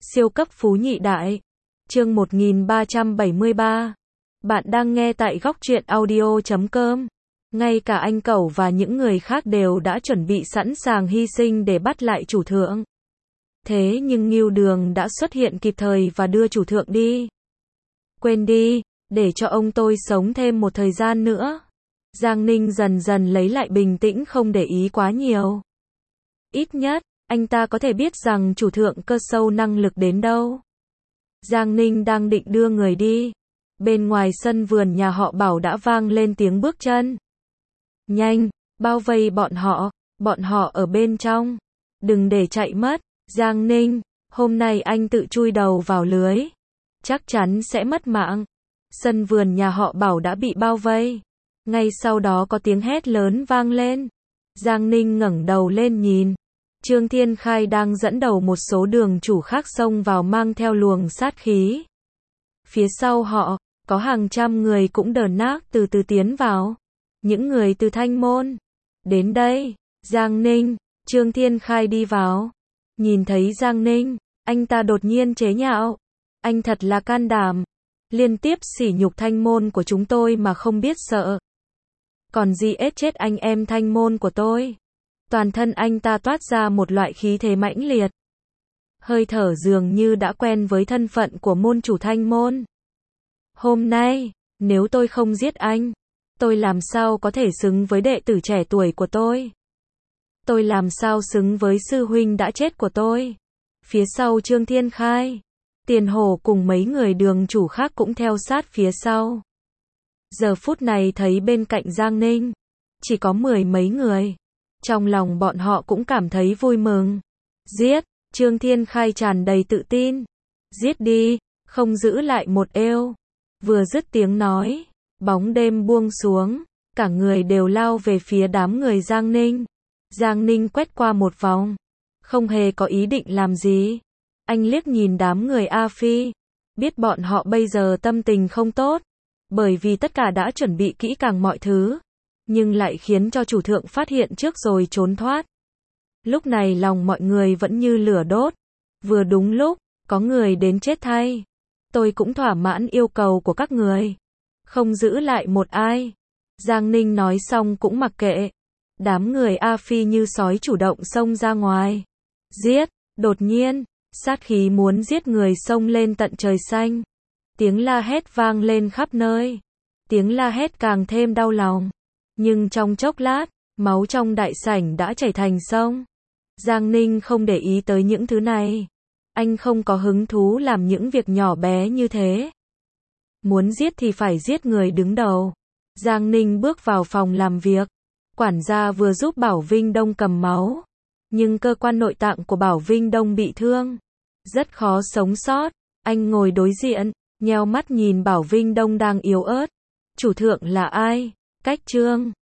Siêu cấp phú nhị đại. Chương 1373. Bạn đang nghe tại góc truyện audio.com. Ngay cả anh Cẩu và những người khác đều đã chuẩn bị sẵn sàng hy sinh để bắt lại chủ thượng. Thế nhưng Ngưu Đường đã xuất hiện kịp thời và đưa chủ thượng đi. Quên đi, để cho ông tôi sống thêm một thời gian nữa. Giang Ninh dần dần lấy lại bình tĩnh, không để ý quá nhiều. Ít nhất, anh ta có thể biết rằng chủ thượng cơ sâu năng lực đến đâu. Giang Ninh đang định đưa người đi. Bên ngoài sân vườn nhà họ Bảo đã vang lên tiếng bước chân. Nhanh, bao vây bọn họ ở bên trong. Đừng để chạy mất. Giang Ninh, hôm nay anh tự chui đầu vào lưới. Chắc chắn sẽ mất mạng. Sân vườn nhà họ Bảo đã bị bao vây. Ngay sau đó có tiếng hét lớn vang lên. Giang Ninh ngẩng đầu lên nhìn. Trương Thiên Khai đang dẫn đầu một số đường chủ khác xông vào mang theo luồng sát khí. Phía sau họ, có hàng trăm người cũng đờ nác từ từ tiến vào. Những người từ Thanh Môn. Đến đây, Giang Ninh, Trương Thiên Khai đi vào. Nhìn thấy Giang Ninh, anh ta đột nhiên chế nhạo. Anh thật là can đảm. Liên tiếp sỉ nhục Thanh Môn của chúng tôi mà không biết sợ. Còn gì ết chết anh em Thanh Môn của tôi. Toàn thân anh ta toát ra một loại khí thế mãnh liệt. Hơi thở dường như đã quen với thân phận của môn chủ Thanh Môn. Hôm nay, nếu tôi không giết anh, tôi làm sao có thể xứng với đệ tử trẻ tuổi của tôi? Tôi làm sao xứng với sư huynh đã chết của tôi? Phía sau Trương Thiên Khai, Tiền Hổ cùng mấy người đường chủ khác cũng theo sát phía sau. Giờ phút này thấy bên cạnh Giang Ninh, chỉ có 10 mấy người. Trong lòng bọn họ cũng cảm thấy vui mừng. Giết, Trương Thiên Khai tràn đầy tự tin. Giết đi, không giữ lại một êu. Vừa dứt tiếng nói, bóng đêm buông xuống, cả người đều lao về phía đám người Giang Ninh. Giang Ninh quét qua một vòng, không hề có ý định làm gì. Anh liếc nhìn đám người A Phi, biết bọn họ bây giờ tâm tình không tốt, bởi vì tất cả đã chuẩn bị kỹ càng mọi thứ, nhưng lại khiến cho chủ thượng phát hiện trước rồi trốn thoát. Lúc này lòng mọi người vẫn như lửa đốt. Vừa đúng lúc, có người đến chết thay. Tôi cũng thỏa mãn yêu cầu của các người. Không giữ lại một ai. Giang Ninh nói xong cũng mặc kệ. Đám người A Phi như sói chủ động xông ra ngoài. Giết, đột nhiên, sát khí muốn giết người xông lên tận trời xanh. Tiếng la hét vang lên khắp nơi. Tiếng la hét càng thêm đau lòng. Nhưng trong chốc lát, máu trong đại sảnh đã chảy thành sông. Giang Ninh không để ý tới những thứ này. Anh không có hứng thú làm những việc nhỏ bé như thế. Muốn giết thì phải giết người đứng đầu. Giang Ninh bước vào phòng làm việc. Quản gia vừa giúp Bảo Vinh Đông cầm máu. Nhưng cơ quan nội tạng của Bảo Vinh Đông bị thương. Rất khó sống sót. Anh ngồi đối diện, nheo mắt nhìn Bảo Vinh Đông đang yếu ớt. Chủ thượng là ai? Cách Trương